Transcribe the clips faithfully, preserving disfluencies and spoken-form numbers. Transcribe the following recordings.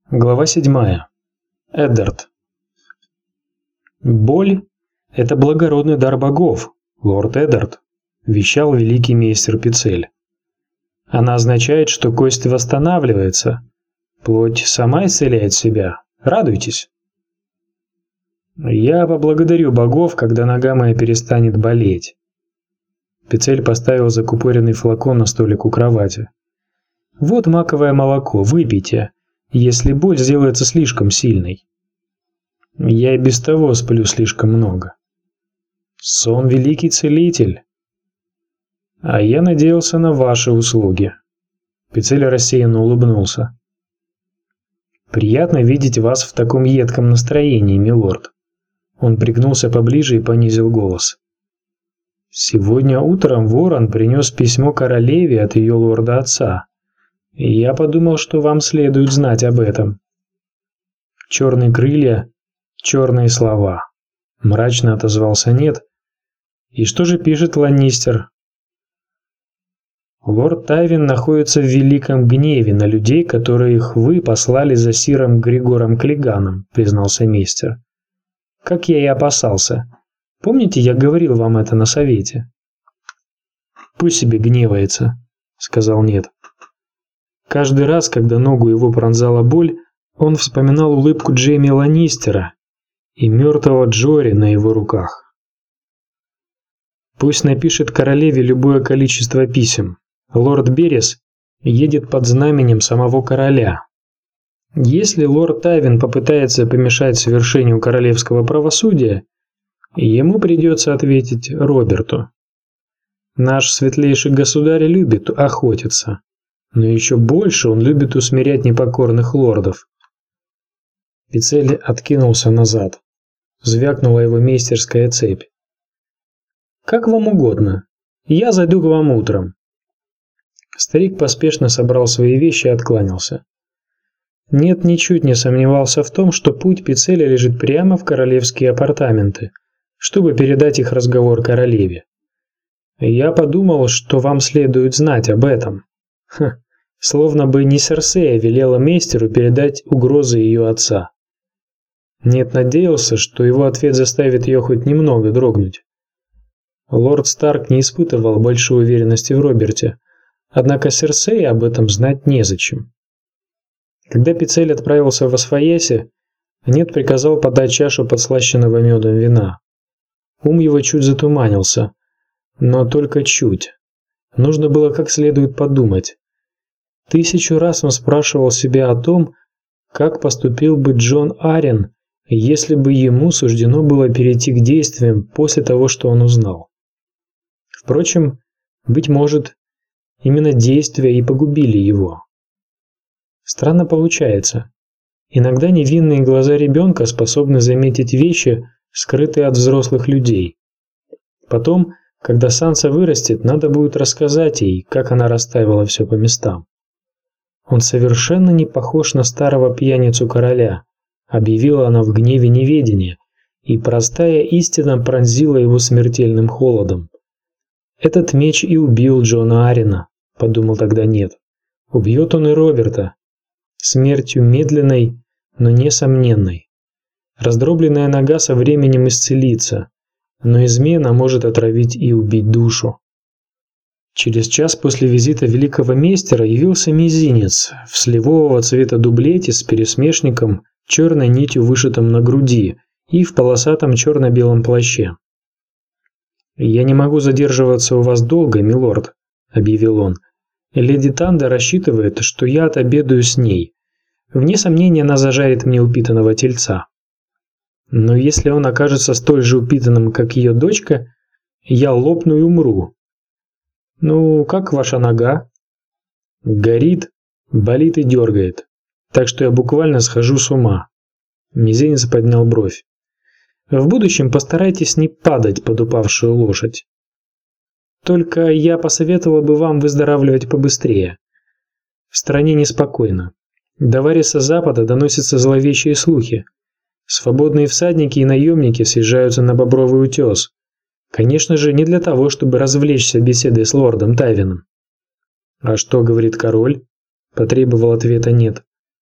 Глава седьмая. Эддард. «Боль – это благородный дар богов, лорд Эддард», – вещал великий мейстер Пицель. «Она означает, что кость восстанавливается, плоть сама исцеляет себя. Радуйтесь». «Я поблагодарю богов, когда нога моя перестанет болеть». Пицель поставил закупоренный флакон на столик у кровати. «Вот маковое молоко, выпейте, если боль сделается слишком сильной. Я и без того сплю слишком много. Сон – великий целитель. А я надеялся на ваши услуги». Пицель рассеянно улыбнулся. «Приятно видеть вас в таком едком настроении, милорд». Он пригнулся поближе и понизил голос. «Сегодня утром Ворон принес письмо королеве от ее лорда-отца. И я подумал, что вам следует знать об этом». «Черные крылья, черные слова», — мрачно отозвался Нед. «И что же пишет Ланнистер?» «Лорд Тайвин находится в великом гневе на людей, которых вы послали за сиром Григором Клиганом», — признался мейстер. «Как я и опасался. Помните, я говорил вам это на совете?» «Пусть себе гневается», — сказал Нед. Каждый раз, когда ногу его пронзала боль, он вспоминал улыбку Джейми Ланнистера и мертвого Джори на его руках. «Пусть напишет королеве любое количество писем. Лорд Берес едет под знаменем самого короля. Если лорд Тайвин попытается помешать совершению королевского правосудия, ему придется ответить Роберту. Наш светлейший государь любит охотиться, но еще больше он любит усмирять непокорных лордов». Пицель откинулся назад. Звякнула его мейстерская цепь. «Как вам угодно. Я зайду к вам утром». Старик поспешно собрал свои вещи и откланялся. Нет, ничуть не сомневался в том, что путь Пицеля лежит прямо в королевские апартаменты, чтобы передать их разговор королеве. «Я подумал, что вам следует знать об этом». Ха, словно бы не Серсея велела мейстеру передать угрозы ее отца. Нет, надеялся, что его ответ заставит ее хоть немного дрогнуть. Лорд Старк не испытывал большой уверенности в Роберте, однако Серсея об этом знать незачем. Когда Пицель отправился в Освояси, Нед приказал подать чашу подслащенного медом вина. Ум его чуть затуманился, но только чуть. Нужно было как следует подумать. Тысячу раз он спрашивал себя о том, как поступил бы Джон Аррен, если бы ему суждено было перейти к действиям после того, что он узнал. Впрочем, быть может, именно действия и погубили его. Странно получается. Иногда невинные глаза ребенка способны заметить вещи, скрытые от взрослых людей. Потом, когда Санса вырастет, надо будет рассказать ей, как она расставила все по местам. «Он совершенно не похож на старого пьяницу короля», — объявила она в гневе неведения, и простая истина пронзила его смертельным холодом. «Этот меч и убил Джона Аррена», — подумал тогда Нед. «Убьет он и Роберта. Смертью медленной, но несомненной. Раздробленная нога со временем исцелится, но измена может отравить и убить душу». Через час после визита великого мейстера явился мизинец в сливового цвета дублете с пересмешником, черной нитью вышитым на груди и в полосатом черно-белом плаще. «Я не могу задерживаться у вас долго, милорд», — объявил он. «Леди Танда рассчитывает, что я отобедаю с ней. Вне сомнения, она зажарит мне упитанного тельца. Но если он окажется столь же упитанным, как ее дочка, я лопну и умру. Ну, как ваша нога?» «Горит, болит и дергает, так что я буквально схожу с ума». Мизинец поднял бровь. «В будущем постарайтесь не падать под упавшую лошадь. Только я посоветовал бы вам выздоравливать побыстрее. В стране неспокойно. До Вариса Запада доносятся зловещие слухи. Свободные всадники и наемники съезжаются на Бобровый утес. Конечно же, не для того, чтобы развлечься беседой с лордом Тайвином». «А что говорит король?» – потребовал ответа Нед.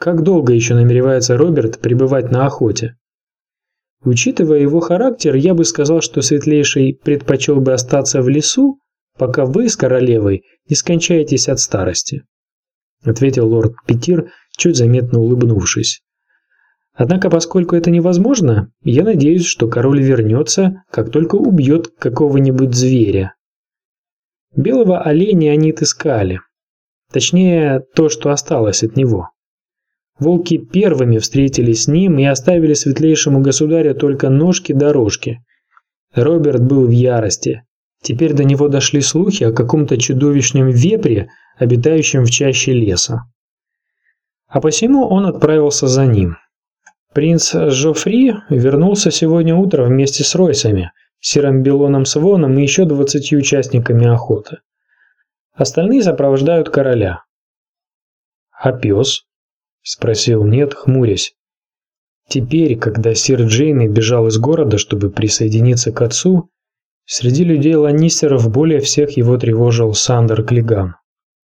Как долго еще намеревается Роберт пребывать на охоте? Учитывая его характер, я бы сказал, что Светлейший предпочел бы остаться в лесу, пока вы с королевой не скончаетесь от старости, ответил лорд Питир, чуть заметно улыбнувшись. Однако, поскольку это невозможно, я надеюсь, что король вернется, как только убьет какого-нибудь зверя. Белого оленя они отыскали. Точнее, то, что осталось от него. Волки первыми встретились с ним и оставили светлейшему государю только ножки-дорожки. Роберт был в ярости. Теперь до него дошли слухи о каком-то чудовищном вепре, обитающем в чаще леса. А посему он отправился за ним. Принц Жофри вернулся сегодня утром вместе с Ройсами, Сиром Белоном Своном и еще двадцатью участниками охоты. Остальные сопровождают короля. «А пес?» – спросил Нед, хмурясь. Теперь, когда сир Джейми бежал из города, чтобы присоединиться к отцу, среди людей Ланнистеров более всех его тревожил Сандер Клиган.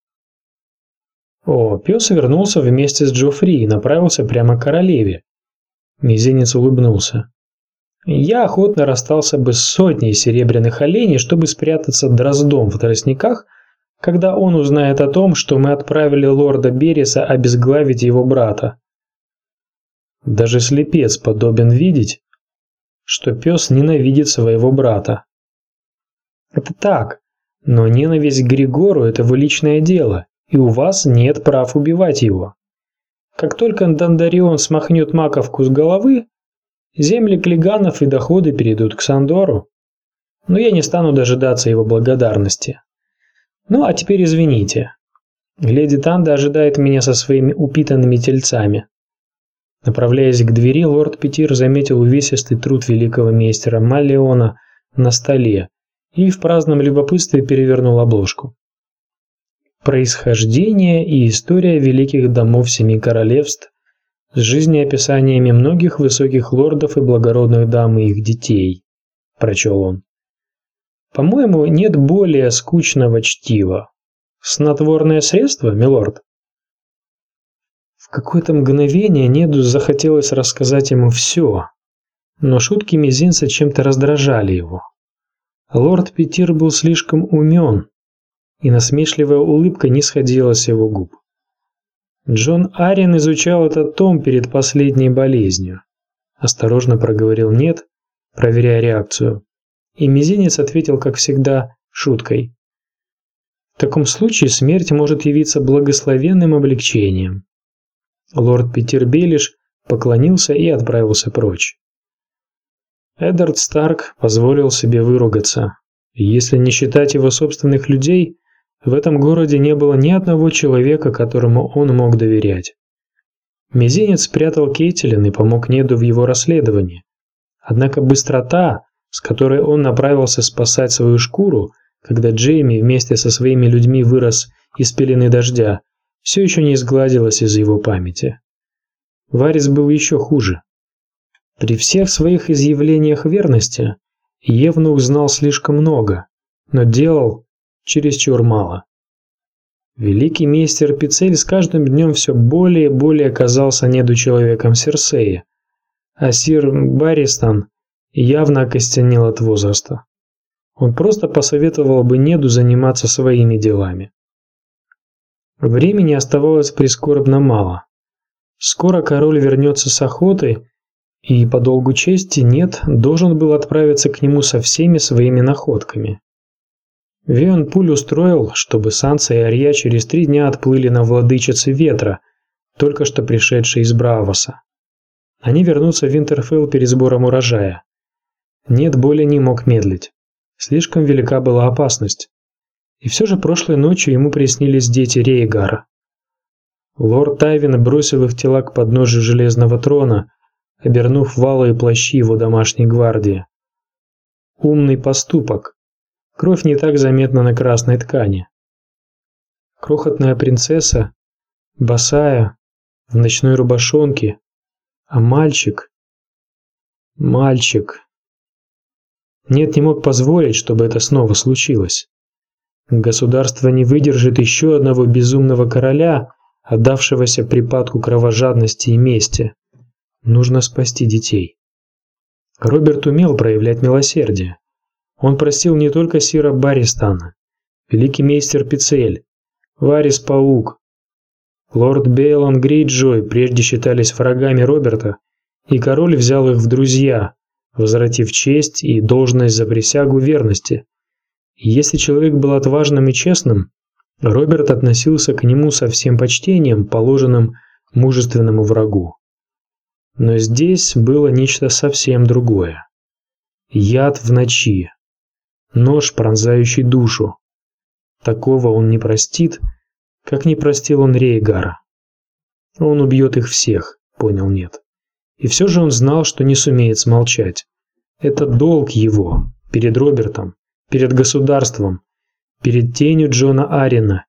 О, пес вернулся вместе с Джофри и направился прямо к королеве. Мизинец улыбнулся. Я охотно расстался бы с сотней серебряных оленей, чтобы спрятаться дроздом в тростниках, когда он узнает о том, что мы отправили лорда Береса обезглавить его брата. Даже слепец подобен видеть, что пес ненавидит своего брата. Это так, но ненависть к Григору – это его личное дело, и у вас нет прав убивать его. Как только Дандарион смахнет маковку с головы, земли Клиганов и доходы перейдут к Сандору. Но я не стану дожидаться его благодарности. Ну, а теперь извините. Леди Танда ожидает меня со своими упитанными тельцами. Направляясь к двери, лорд Питир заметил увесистый труд великого мейстера Маллеона на столе и в праздном любопытстве перевернул обложку. Происхождение и история великих домов семи королевств с жизнеописаниями многих высоких лордов и благородных дам и их детей, прочел он. По-моему, нет более скучного чтива. Снотворное средство, милорд? В какое-то мгновение Неду захотелось рассказать ему все, но шутки мизинца чем-то раздражали его. Лорд Питир был слишком умен, и насмешливая улыбка не сходила с его губ. Джон Аррен изучал этот том перед последней болезнью. Осторожно проговорил Нед, проверяя реакцию, и мизинец ответил, как всегда, шуткой. В таком случае смерть может явиться благословенным облегчением. Лорд Питир Белиш поклонился и отправился прочь. Эддард Старк позволил себе выругаться. Если не считать его собственных людей, в этом городе не было ни одного человека, которому он мог доверять. Мизинец спрятал Кейтилин и помог Неду в его расследовании. Однако быстрота, с которой он направился спасать свою шкуру, когда Джейми вместе со своими людьми вырос из пелены дождя, все еще не изгладилась из его памяти. Варис был еще хуже. При всех своих изъявлениях верности Евнух знал слишком много, но делал чересчур мало. Великий мейстер Пицель с каждым днем все более и более казался недочеловеком Серсеи, а сир Барристон явно окостенел от возраста. Он просто посоветовал бы Неду заниматься своими делами. Времени оставалось прискорбно мало. Скоро король вернется с охоты, и по долгу чести Нед должен был отправиться к нему со всеми своими находками. Вион Пуль устроил, чтобы Санса и Арья через три дня отплыли на Владычице Ветра, только что пришедшей из Браавоса. Они вернутся в Винтерфелл перед сбором урожая. Нед более не мог медлить. Слишком велика была опасность. И все же прошлой ночью ему приснились дети Рейгара. Лорд Тайвин бросил их тела к подножию железного трона, обернув валы и плащи его домашней гвардии. Умный поступок. Кровь не так заметна на красной ткани. Крохотная принцесса, босая, в ночной рубашонке, а мальчик... Мальчик... Нет, не мог позволить, чтобы это снова случилось. Государство не выдержит еще одного безумного короля, отдавшегося припадку кровожадности и мести. Нужно спасти детей. Роберт умел проявлять милосердие. Он простил не только сира Барристана, великий мейстер Пицель, Варис-паук, лорд Бейлон Грейджой прежде считались врагами Роберта, и король взял их в друзья, возвратив честь и должность за присягу верности. И если человек был отважным и честным, Роберт относился к нему со всем почтением, положенным мужественному врагу. Но здесь было нечто совсем другое. Яд в ночи. Нож, пронзающий душу. Такого он не простит, как не простил он Рейгара. Он убьет их всех, понял Нед. И все же он знал, что не сумеет смолчать. Это долг его перед Робертом, перед государством, перед тенью Джона Аррена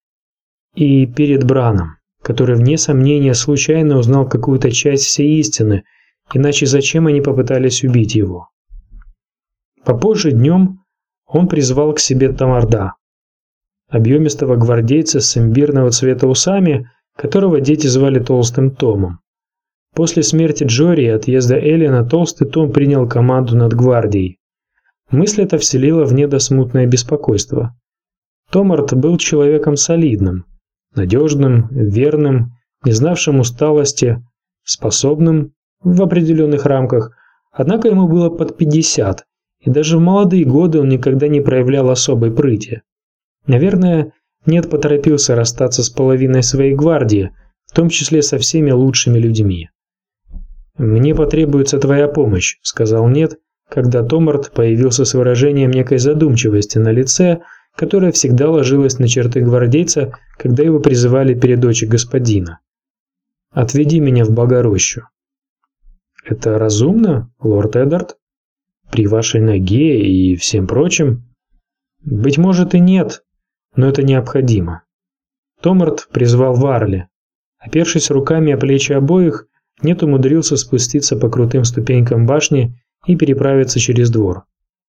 и перед Браном, который вне сомнения случайно узнал какую-то часть всей истины, иначе зачем они попытались убить его? Попозже днем он призвал к себе Тамарда, объемистого гвардейца с имбирного цвета усами, которого дети звали Толстым Томом. После смерти Джори и отъезда Эллина Толстый Том принял команду над гвардией. Мысль эта вселила в Неда смутное беспокойство. Томард был человеком солидным, надежным, верным, не знавшим усталости, способным в определенных рамках, однако ему было под пятьдесят, и даже в молодые годы он никогда не проявлял особой прыти. Наверное, Нед поторопился расстаться с половиной своей гвардии, в том числе со всеми лучшими людьми. «Мне потребуется твоя помощь», — сказал Нед, когда Томард появился с выражением некой задумчивости на лице, которое всегда ложилось на черты гвардейца, когда его призывали перед очи господина. «Отведи меня в Богорощу». «Это разумно, лорд Эддард? При вашей ноге и всем прочем?» «Быть может и нет, но это необходимо». Томард призвал Варли. Опершись руками о плечи обоих, Нед умудрился спуститься по крутым ступенькам башни и переправиться через двор.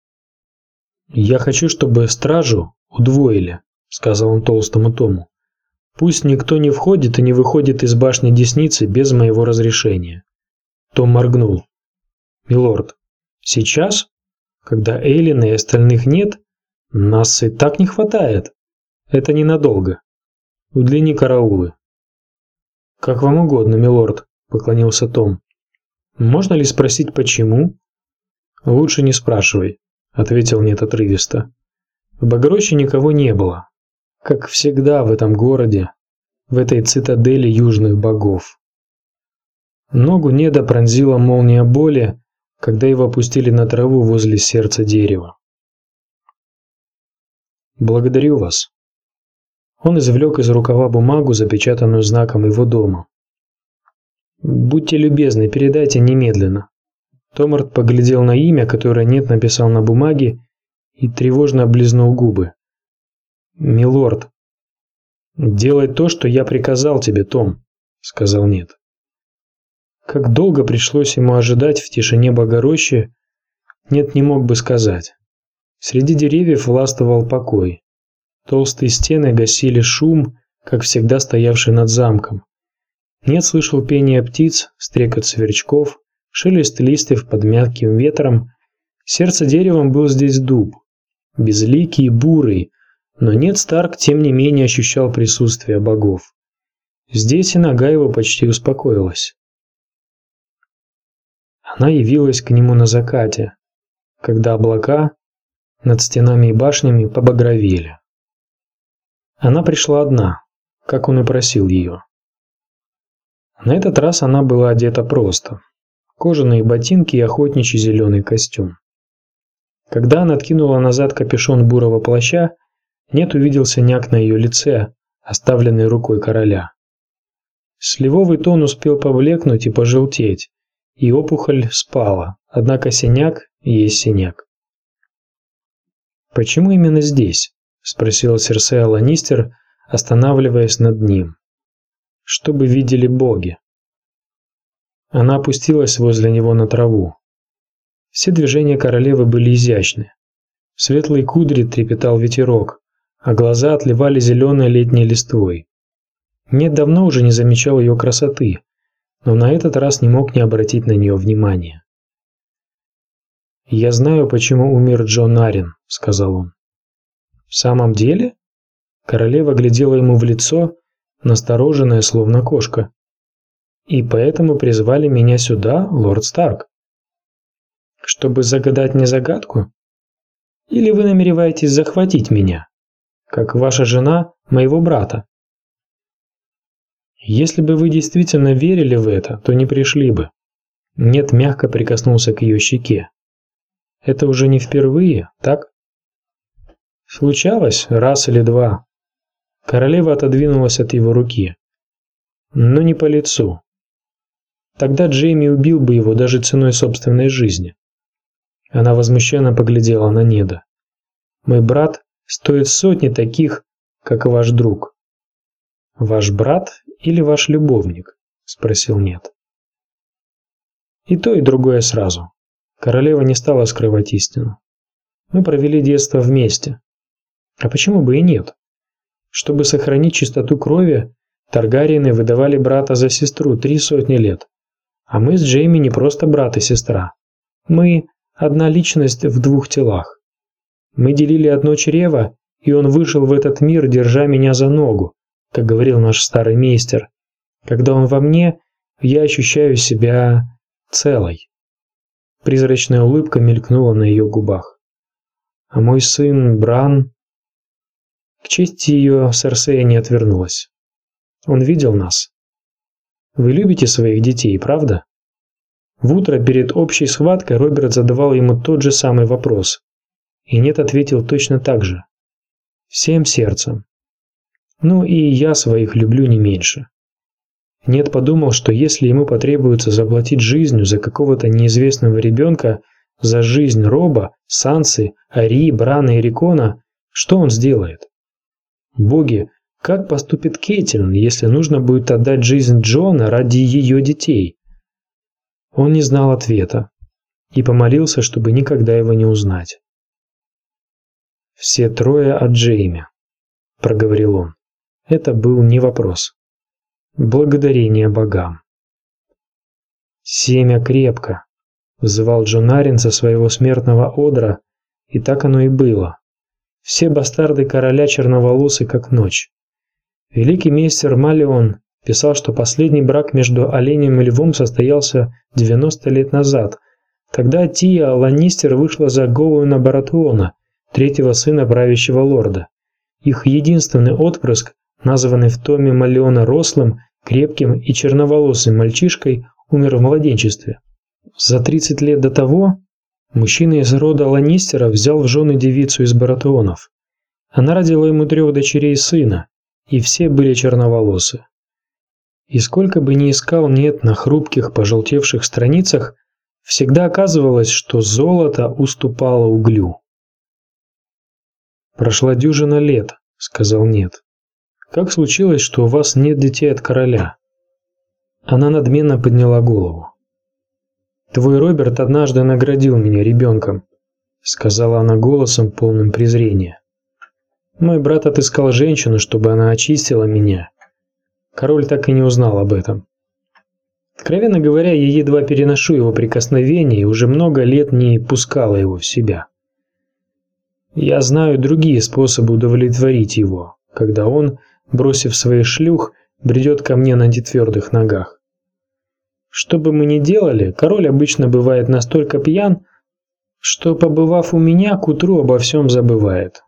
«Я хочу, чтобы стражу удвоили», — сказал он Толстому Тому. «Пусть никто не входит и не выходит из башни Десницы без моего разрешения». Том моргнул. «Милорд, сейчас, когда Эйлина и остальных нет, нас и так не хватает. Это ненадолго. Удлини караулы». «Как вам угодно, милорд», — поклонился Том. «Можно ли спросить, почему?» «Лучше не спрашивай», — ответил Нед отрывисто. В Богороще никого не было, как всегда в этом городе, в этой цитадели южных богов. Ногу Неда пронзила молния боли, когда его опустили на траву возле сердца дерева. «Благодарю вас». Он извлек из рукава бумагу, запечатанную знаком его дома. «Будьте любезны, передайте немедленно». Томард поглядел на имя, которое Нед написал на бумаге, и тревожно облизнул губы. «Милорд, делай то, что я приказал тебе, Том», — сказал Нед. Как долго пришлось ему ожидать в тишине Богорощи, Нед не мог бы сказать. Среди деревьев властвовал покой. Толстые стены гасили шум, как всегда стоявший над замком. Нед слышал пение птиц, стрекот сверчков, шелест листьев под мягким ветром. Сердце деревом был здесь дуб, безликий и бурый, но Нед Старк тем не менее ощущал присутствие богов. Здесь и нога его почти успокоилась. Она явилась к нему на закате, когда облака над стенами и башнями побагровели. Она пришла одна, как он и просил ее. На этот раз она была одета просто. Кожаные ботинки и охотничий зеленый костюм. Когда она откинула назад капюшон бурого плаща, Нед увидел синяк на ее лице, оставленный рукой короля. Сливовый тон успел поблекнуть и пожелтеть, и опухоль спала, однако синяк есть синяк. «Почему именно здесь?» – спросила Серсея Ланнистер, останавливаясь над ним. «Чтобы видели боги». Она опустилась возле него на траву. Все движения королевы были изящны. В светлой кудре трепетал ветерок, а глаза отливали зеленой летней листвой. Нет давно уже не замечал ее красоты, но на этот раз не мог не обратить на нее внимания. «Я знаю, почему умер Джон Аррен», — сказал он. «В самом деле?» Королева глядела ему в лицо, настороженная, словно кошка. «И поэтому призвали меня сюда, лорд Старк? Чтобы загадать мне загадку? Или вы намереваетесь захватить меня, как ваша жена моего брата? Если бы вы действительно верили в это, то не пришли бы». Нет мягко прикоснулся к ее щеке. «Это уже не впервые, так?» «Случалось раз или два». Королева отодвинулась от его руки. «Но не по лицу. Тогда Джейми убил бы его даже ценой собственной жизни». Она возмущенно поглядела на Неда. «Мой брат стоит сотни таких, как ваш друг». «Ваш брат или ваш любовник?» – спросил Нед. «И то, и другое сразу». Королева не стала скрывать истину. «Мы провели детство вместе. А почему бы и нет? Чтобы сохранить чистоту крови, Таргариены выдавали брата за сестру три сотни лет. А мы с Джейми не просто брат и сестра. Мы – одна личность в двух телах. Мы делили одно чрево, и он вышел в этот мир, держа меня за ногу, как говорил наш старый мейстер. Когда он во мне, я ощущаю себя целой». Призрачная улыбка мелькнула на ее губах. «А мой сын Бран...» К чести ее, Серсея не отвернулась. «Он видел нас. Вы любите своих детей, правда?» В утро перед общей схваткой Роберт задавал ему тот же самый вопрос. И Нед ответил точно так же. «Всем сердцем. Ну и я своих люблю не меньше». Нед подумал, что если ему потребуется заплатить жизнью за какого-то неизвестного ребенка, за жизнь Роба, Сансы, Арии, Брана и Рикона, что он сделает? Боги, как поступит Кейтилин, если нужно будет отдать жизнь Джона ради ее детей? Он не знал ответа и помолился, чтобы никогда его не узнать. «Все трое от Джейми», — проговорил он. Это был не вопрос. Благодарение богам. «Семя крепко», — взывал Джон Аррен со своего смертного одра, и так оно и было. Все бастарды короля черноволосы, как ночь. Великий мейстер Малеон писал, что последний брак между оленем и львом состоялся девяносто лет назад. Тогда Тия Ланнистер вышла за Гоуэна Баратеона, третьего сына правящего лорда. Их единственный отпрыск, названный в томе Малеона рослым, крепким и черноволосым мальчишкой, умер в младенчестве. За тридцать лет до того мужчина из рода Ланнистеров взял в жены девицу из Баратеонов. Она родила ему трех дочерей и сына, и все были черноволосы. И сколько бы ни искал Нед на хрупких, пожелтевших страницах, всегда оказывалось, что золото уступало углю. «Прошла дюжина лет», — сказал Нед. «Как случилось, что у вас нет детей от короля?» Она надменно подняла голову. «Твой Роберт однажды наградил меня ребенком», — сказала она голосом, полным презрения. «Мой брат отыскал женщину, чтобы она очистила меня. Король так и не узнал об этом. Откровенно говоря, я едва переношу его прикосновения и уже много лет не пускала его в себя. Я знаю другие способы удовлетворить его, когда он, бросив своих шлюх, бредет ко мне на нетвердых ногах. Что бы мы ни делали, король обычно бывает настолько пьян, что, побывав у меня, к утру обо всем забывает.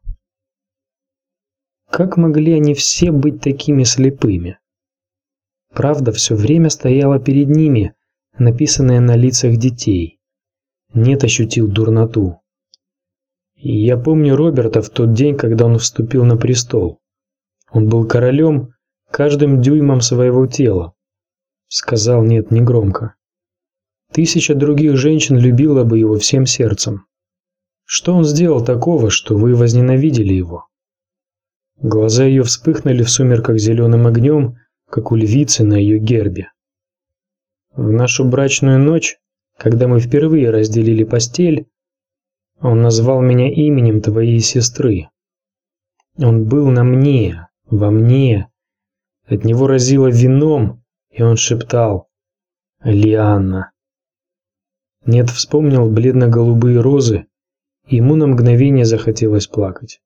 Как могли они все быть такими слепыми? Правда все время стояла перед ними, написанная на лицах детей. Нед ощутил дурноту. И я помню Роберта в тот день, когда он вступил на престол. Он был королем каждым дюймом своего тела, сказал Нед негромко. Тысяча других женщин любила бы его всем сердцем. Что он сделал такого, что вы возненавидели его? Глаза ее вспыхнули в сумерках зеленым огнем, как у львицы на ее гербе. В нашу брачную ночь, когда мы впервые разделили постель, он назвал меня именем твоей сестры. Он был на мне, во мне. От него разило вином, и он шептал: «Лианна». Нед вспомнил бледно-голубые розы, и ему на мгновение захотелось плакать.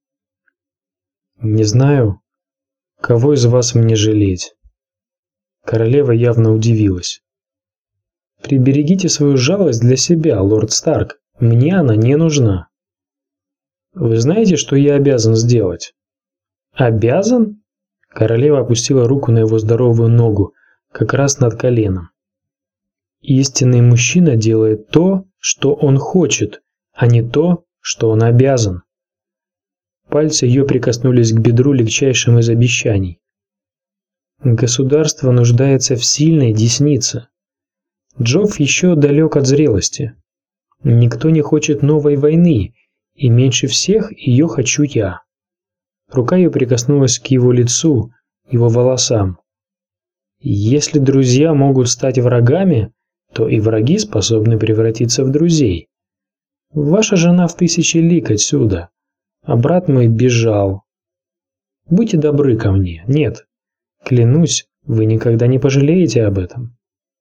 «Не знаю, кого из вас мне жалеть». Королева явно удивилась. «Приберегите свою жалость для себя, лорд Старк. Мне она не нужна». «Вы знаете, что я обязан сделать?» «Обязан?» Королева опустила руку на его здоровую ногу, как раз над коленом. «Истинный мужчина делает то, что он хочет, а не то, что он обязан». Пальцы ее прикоснулись к бедру легчайшим из обещаний. «Государство нуждается в сильной деснице. Джофф еще далек от зрелости. Никто не хочет новой войны, и меньше всех ее хочу я». Рука ее прикоснулась к его лицу, его волосам. «Если друзья могут стать врагами, то и враги способны превратиться в друзей. Ваша жена в тысячи лиг отсюда, а брат мой бежал. Будьте добры ко мне. Нет, клянусь, вы никогда не пожалеете об этом».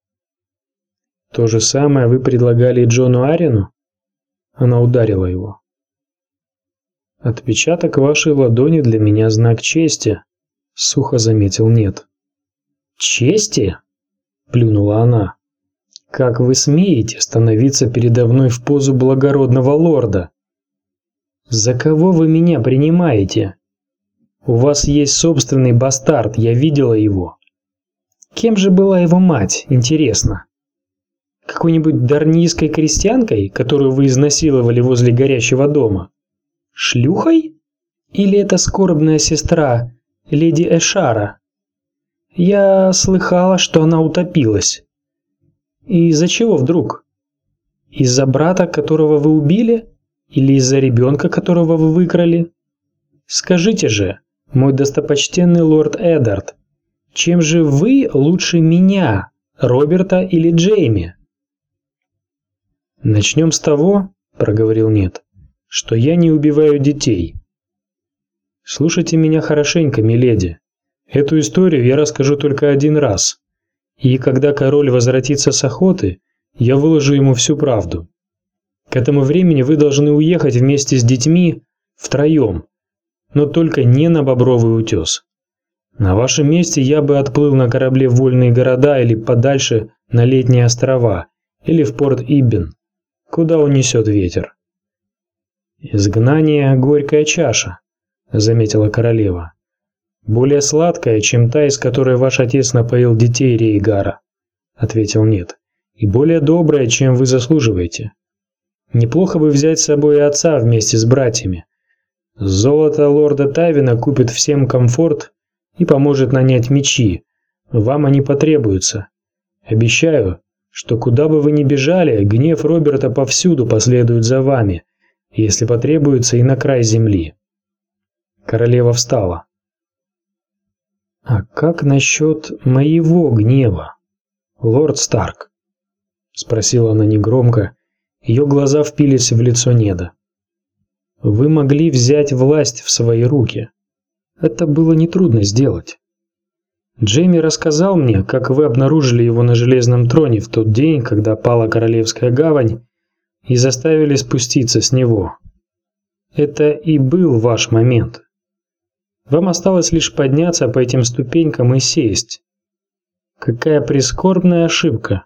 «То же самое вы предлагали Джону Аррину?» Она ударила его. «Отпечаток вашей ладони для меня знак чести», — сухо заметил Нед. «Чести?» — плюнула она. «Как вы смеете становиться передо мной в позу благородного лорда? За кого вы меня принимаете? У вас есть собственный бастард, я видела его. Кем же была его мать, интересно? Какой-нибудь дарнийской крестьянкой, которую вы изнасиловали возле горящего дома? Шлюхой? Или это скорбная сестра леди Эшара? Я слыхала, что она утопилась. И из-за чего вдруг? Из-за брата, которого вы убили? Или из-за ребенка, которого вы выкрали? Скажите же, мой достопочтенный лорд Эддард, чем же вы лучше меня, Роберта или Джейми?» «Начнем с того, — проговорил Нед, — что я не убиваю детей. Слушайте меня хорошенько, миледи. Эту историю я расскажу только один раз, и когда король возвратится с охоты, я выложу ему всю правду. К этому времени вы должны уехать вместе с детьми втроем, но только не на Бобровый утес. На вашем месте я бы отплыл на корабле в вольные города или подальше на летние острова, или в порт Иббен, куда унесет ветер». «Изгнание — горькая чаша», — заметила королева. «Более сладкая, чем та, из которой ваш отец напоил детей Рейгара», — ответил Нед, — «и более добрая, чем вы заслуживаете. Неплохо бы взять с собой и отца вместе с братьями. Золото лорда Тавина купит всем комфорт и поможет нанять мечи. Вам они потребуются. Обещаю, что куда бы вы ни бежали, гнев Роберта повсюду последует за вами, если потребуется и на край земли». Королева встала. «А как насчет моего гнева, лорд Старк?» — спросила она негромко. Ее глаза впились в лицо Неда. «Вы могли взять власть в свои руки. Это было нетрудно сделать. Джейми рассказал мне, как вы обнаружили его на железном троне в тот день, когда пала Королевская гавань, и заставили спуститься с него. Это и был ваш момент. Вам осталось лишь подняться по этим ступенькам и сесть. Какая прискорбная ошибка!»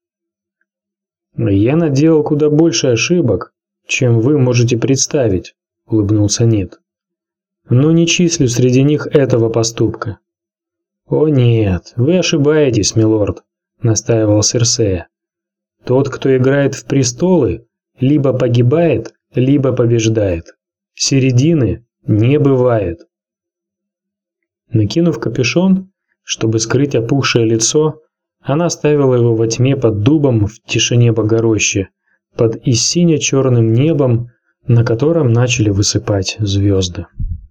«Я наделал куда больше ошибок, чем вы можете представить», — улыбнулся Нед. «Но не числю среди них этого поступка». «О нет, вы ошибаетесь, милорд», — настаивал Серсея. «Тот, кто играет в престолы, либо погибает, либо побеждает. Середины не бывает». Накинув капюшон, чтобы скрыть опухшее лицо, она оставила его во тьме под дубом в тишине Богорощи, под и сине-черным небом, на котором начали высыпать звезды.